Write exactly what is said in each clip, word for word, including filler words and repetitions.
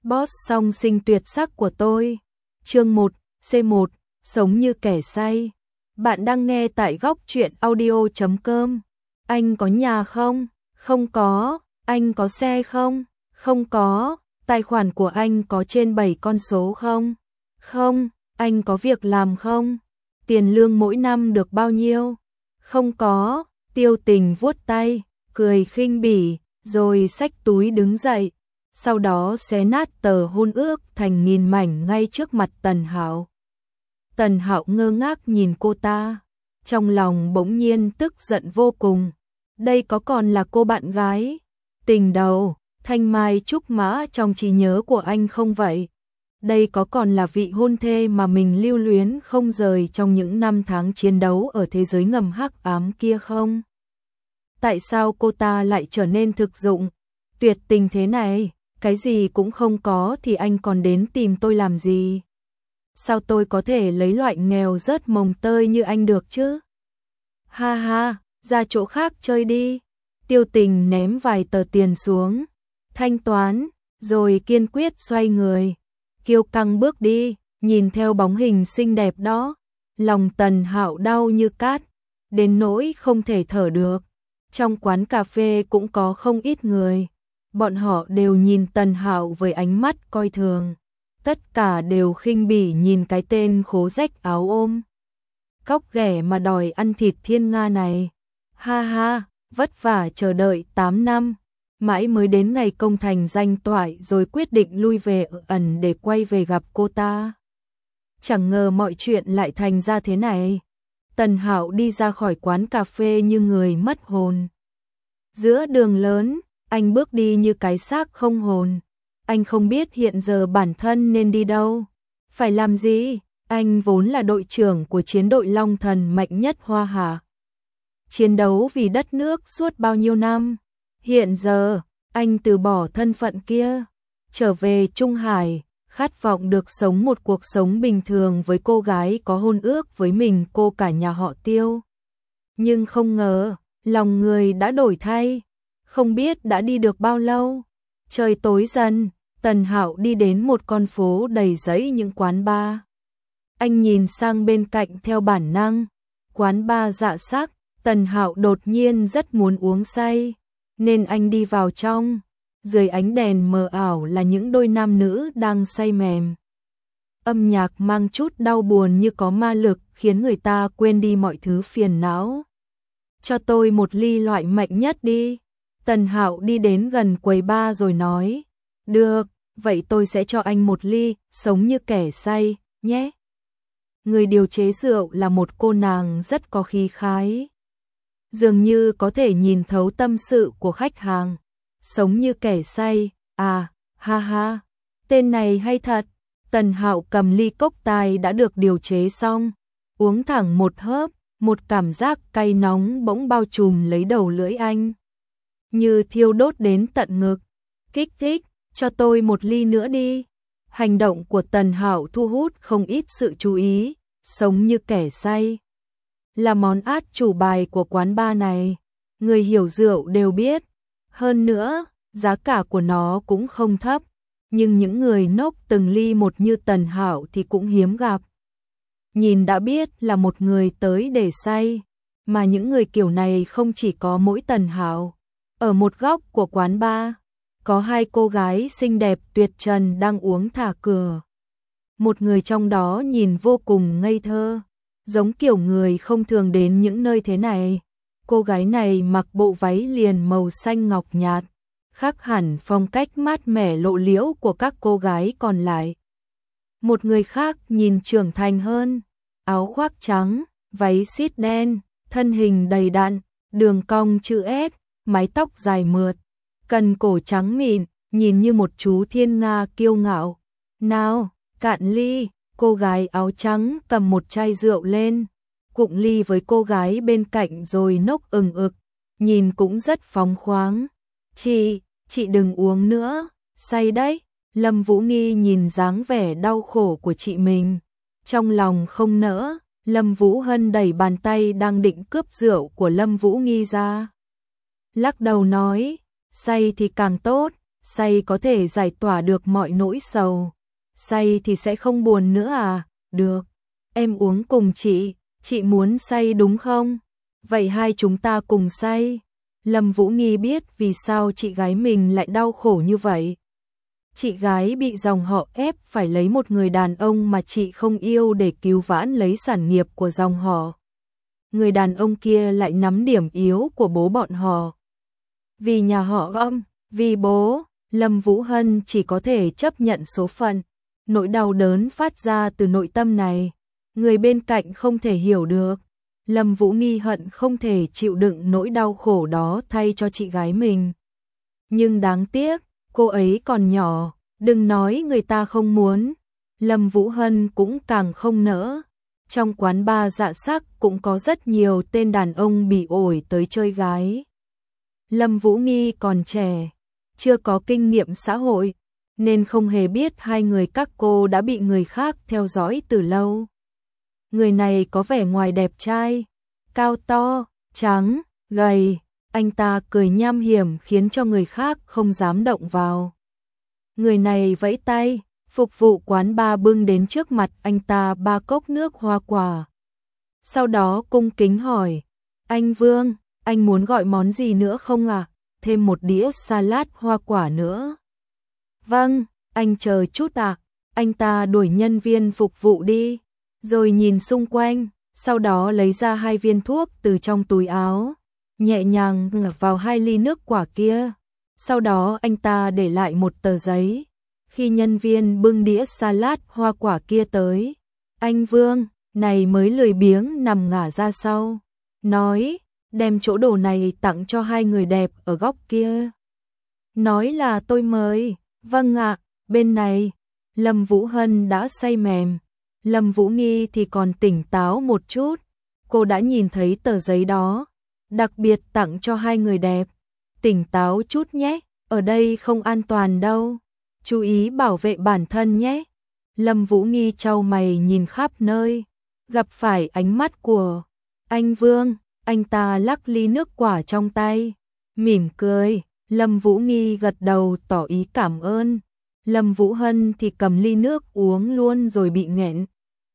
Boss song sinh tuyệt sắc của tôi. Chương một, C một, sống như kẻ say. Bạn đang nghe tại góc truyện audio chấm com. Anh có nhà không? Không có. Anh có xe không? Không có. Tài khoản của anh có trên bảy con số không? Không. Anh có việc làm không? Tiền lương mỗi năm được bao nhiêu? Không có. Tiêu Tình vuốt tay, cười khinh bỉ, rồi xách túi đứng dậy. Sau đó xé nát tờ hôn ước thành nghìn mảnh ngay trước mặt Tần Hạo. Tần Hạo ngơ ngác nhìn cô ta, trong lòng bỗng nhiên tức giận vô cùng. Đây có còn là cô bạn gái tình đầu, thanh mai trúc mã trong trí nhớ của anh không vậy? Đây có còn là vị hôn thê mà mình lưu luyến không rời trong những năm tháng chiến đấu ở thế giới ngầm hắc ám kia không? Tại sao cô ta lại trở nên thực dụng, tuyệt tình thế này? Cái gì cũng không có thì anh còn đến tìm tôi làm gì? Sao tôi có thể lấy loại nghèo rớt mồng tơi như anh được chứ? Ha ha, ra chỗ khác chơi đi. Tiêu Tình ném vài tờ tiền xuống, thanh toán, rồi kiên quyết xoay người, kiêu căng bước đi. Nhìn theo bóng hình xinh đẹp đó, lòng Tần Hạo đau như cát, đến nỗi không thể thở được. Trong quán cà phê cũng có không ít người, bọn họ đều nhìn Tần Hạo với ánh mắt coi thường, tất cả đều khinh bỉ nhìn cái tên khố rách áo ôm cóc ghẻ mà đòi ăn thịt thiên nga này. Ha ha, vất vả chờ đợi tám năm, mãi mới đến ngày công thành danh toại rồi quyết định lui về ở ẩn để quay về gặp cô ta. Chẳng ngờ mọi chuyện lại thành ra thế này. Tần Hạo đi ra khỏi quán cà phê như người mất hồn. Giữa đường lớn, anh bước đi như cái xác không hồn. Anh không biết hiện giờ bản thân nên đi đâu, phải làm gì. Anh vốn là đội trưởng của chiến đội Long Thần mạnh nhất Hoa Hạ, chiến đấu vì đất nước suốt bao nhiêu năm. Hiện giờ, anh từ bỏ thân phận kia, trở về Trung Hải, khát vọng được sống một cuộc sống bình thường với cô gái có hôn ước với mình, cô cả nhà họ Tiêu. Nhưng không ngờ, lòng người đã đổi thay. Không biết đã đi được bao lâu, trời tối dần, Tần Hạo đi đến một con phố đầy rẫy những quán bar. Anh nhìn sang bên cạnh theo bản năng, quán bar dạ sắc. Tần Hạo đột nhiên rất muốn uống say, nên anh đi vào trong. Dưới ánh đèn mờ ảo là những đôi nam nữ đang say mềm. Âm nhạc mang chút đau buồn như có ma lực khiến người ta quên đi mọi thứ phiền não. Cho tôi một ly loại mạnh nhất đi. Tần Hạo đi đến gần quầy bar rồi nói. Được, vậy tôi sẽ cho anh một ly, sống như kẻ say, nhé. Người điều chế rượu là một cô nàng rất có khí khái, dường như có thể nhìn thấu tâm sự của khách hàng. Sống như kẻ say, à, ha ha, tên này hay thật. Tần Hạo cầm ly cốc tài đã được điều chế xong, uống thẳng một hớp, một cảm giác cay nóng bỗng bao trùm lấy đầu lưỡi anh, như thiêu đốt đến tận ngực. Kích thích, cho tôi một ly nữa đi. Hành động của Tần Hạo thu hút không ít sự chú ý. Sống như kẻ say là món át chủ bài của quán bar này, người hiểu rượu đều biết. Hơn nữa, giá cả của nó cũng không thấp, nhưng những người nốc từng ly một như Tần Hạo thì cũng hiếm gặp. Nhìn đã biết là một người tới để say, mà những người kiểu này không chỉ có mỗi Tần Hạo. Ở một góc của quán bar, có hai cô gái xinh đẹp tuyệt trần đang uống thả cửa. Một người trong đó nhìn vô cùng ngây thơ, giống kiểu người không thường đến những nơi thế này. Cô gái này mặc bộ váy liền màu xanh ngọc nhạt, khác hẳn phong cách mát mẻ lộ liễu của các cô gái còn lại. Một người khác nhìn trưởng thành hơn, áo khoác trắng, váy sít đen, thân hình đầy đặn, đường cong chữ S, mái tóc dài mượt, cần cổ trắng mịn, nhìn như một chú thiên nga kiêu ngạo. Nào, cạn ly. Cô gái áo trắng cầm một chai rượu lên, cụng ly với cô gái bên cạnh rồi nốc ừng ực, nhìn cũng rất phóng khoáng. Chị, chị đừng uống nữa, say đấy. Lâm Vũ Nghi nhìn dáng vẻ đau khổ của chị mình, trong lòng không nỡ. Lâm Vũ Hân đẩy bàn tay đang định cướp rượu của Lâm Vũ Nghi ra, lắc đầu nói, say thì càng tốt, say có thể giải tỏa được mọi nỗi sầu. Say thì sẽ không buồn nữa à? Được, em uống cùng chị, chị muốn say đúng không? Vậy hai chúng ta cùng say. Lâm Vũ Nghi biết vì sao chị gái mình lại đau khổ như vậy. Chị gái bị dòng họ ép phải lấy một người đàn ông mà chị không yêu để cứu vãn lấy sản nghiệp của dòng họ. Người đàn ông kia lại nắm điểm yếu của bố bọn họ. Vì nhà họ âm, vì bố, Lâm Vũ Hân chỉ có thể chấp nhận số phận. Nỗi đau đớn phát ra từ nội tâm này, người bên cạnh không thể hiểu được. Lâm Vũ Nghi hận không thể chịu đựng nỗi đau khổ đó thay cho chị gái mình. Nhưng đáng tiếc, cô ấy còn nhỏ, đừng nói người ta không muốn. Lâm Vũ Hân cũng càng không nỡ. Trong quán bar dạ sắc cũng có rất nhiều tên đàn ông bị ổi tới chơi gái. Lâm Vũ Nghi còn trẻ, chưa có kinh nghiệm xã hội, nên không hề biết hai người các cô đã bị người khác theo dõi từ lâu. Người này có vẻ ngoài đẹp trai, cao to, trắng, gầy, anh ta cười nham hiểm khiến cho người khác không dám động vào. Người này vẫy tay, phục vụ quán bar bưng đến trước mặt anh ta ba cốc nước hoa quả. Sau đó cung kính hỏi, anh Vương, anh muốn gọi món gì nữa không ạ? À? Thêm một đĩa salad hoa quả nữa. Vâng, anh chờ chút ạ. À. Anh ta đuổi nhân viên phục vụ đi, rồi nhìn xung quanh, sau đó lấy ra hai viên thuốc từ trong túi áo, nhẹ nhàng ngập vào hai ly nước quả kia. Sau đó anh ta để lại một tờ giấy. Khi nhân viên bưng đĩa salad hoa quả kia tới, anh Vương này mới lười biếng nằm ngả ra sau, nói, đem chỗ đồ này tặng cho hai người đẹp ở góc kia. Nói là tôi mời. Vâng ạ, bên này. Lâm Vũ Hân đã say mềm, Lâm Vũ Nghi thì còn tỉnh táo một chút. Cô đã nhìn thấy tờ giấy đó, đặc biệt tặng cho hai người đẹp. Tỉnh táo chút nhé, ở đây không an toàn đâu. Chú ý bảo vệ bản thân nhé. Lâm Vũ Nghi chau mày nhìn khắp nơi, gặp phải ánh mắt của anh Vương. Anh ta lắc ly nước quả trong tay, mỉm cười. Lâm Vũ Nghi gật đầu tỏ ý cảm ơn. Lâm Vũ Hân thì cầm ly nước uống luôn rồi bị nghẹn.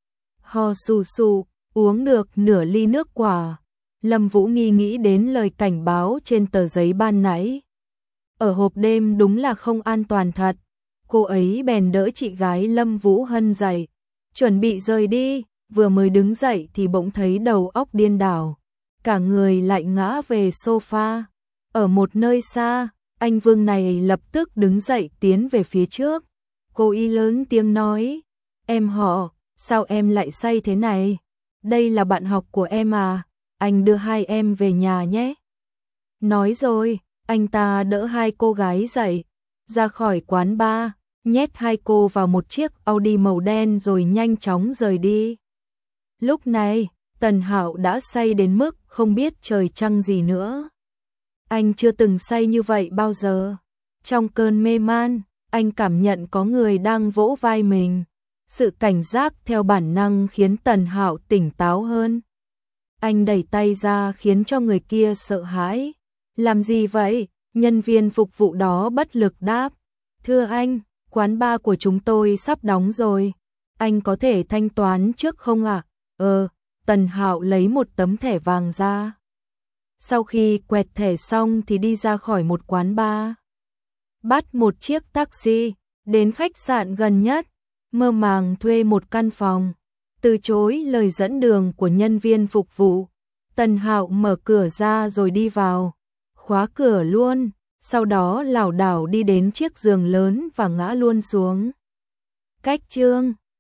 Ho sù sù, uống được nửa ly nước quả. Lâm Vũ Nghi nghĩ đến lời cảnh báo trên tờ giấy ban nãy. Ở hộp đêm đúng là không an toàn thật. Cô ấy bèn đỡ chị gái Lâm Vũ Hân dậy, chuẩn bị rời đi. Vừa mới đứng dậy thì bỗng thấy đầu óc điên đảo, cả người lại ngã về sofa. Ở một nơi xa, anh Vương này lập tức đứng dậy tiến về phía trước. Cô y lớn tiếng nói, em họ, sao em lại say thế này? Đây là bạn học của em à, anh đưa hai em về nhà nhé. Nói rồi, anh ta đỡ hai cô gái dậy, ra khỏi quán bar, nhét hai cô vào một chiếc Audi màu đen rồi nhanh chóng rời đi. Lúc này, Tần Hạo đã say đến mức không biết trời trăng gì nữa. Anh chưa từng say như vậy bao giờ. Trong cơn mê man, anh cảm nhận có người đang vỗ vai mình. Sự cảnh giác theo bản năng khiến Tần Hạo tỉnh táo hơn. Anh đẩy tay ra khiến cho người kia sợ hãi. Làm gì vậy? Nhân viên phục vụ đó bất lực đáp. Thưa anh, quán bar của chúng tôi sắp đóng rồi. Anh có thể thanh toán trước không ạ? À? Ờ, Tần Hạo lấy một tấm thẻ vàng ra. Sau khi quẹt thẻ xong thì đi ra khỏi một quán bar. Bắt một chiếc taxi, đến khách sạn gần nhất, mơ màng thuê một căn phòng. Từ chối lời dẫn đường của nhân viên phục vụ, Tần Hạo mở cửa ra rồi đi vào, khóa cửa luôn, sau đó lảo đảo đi đến chiếc giường lớn và ngã luôn xuống. Cách chương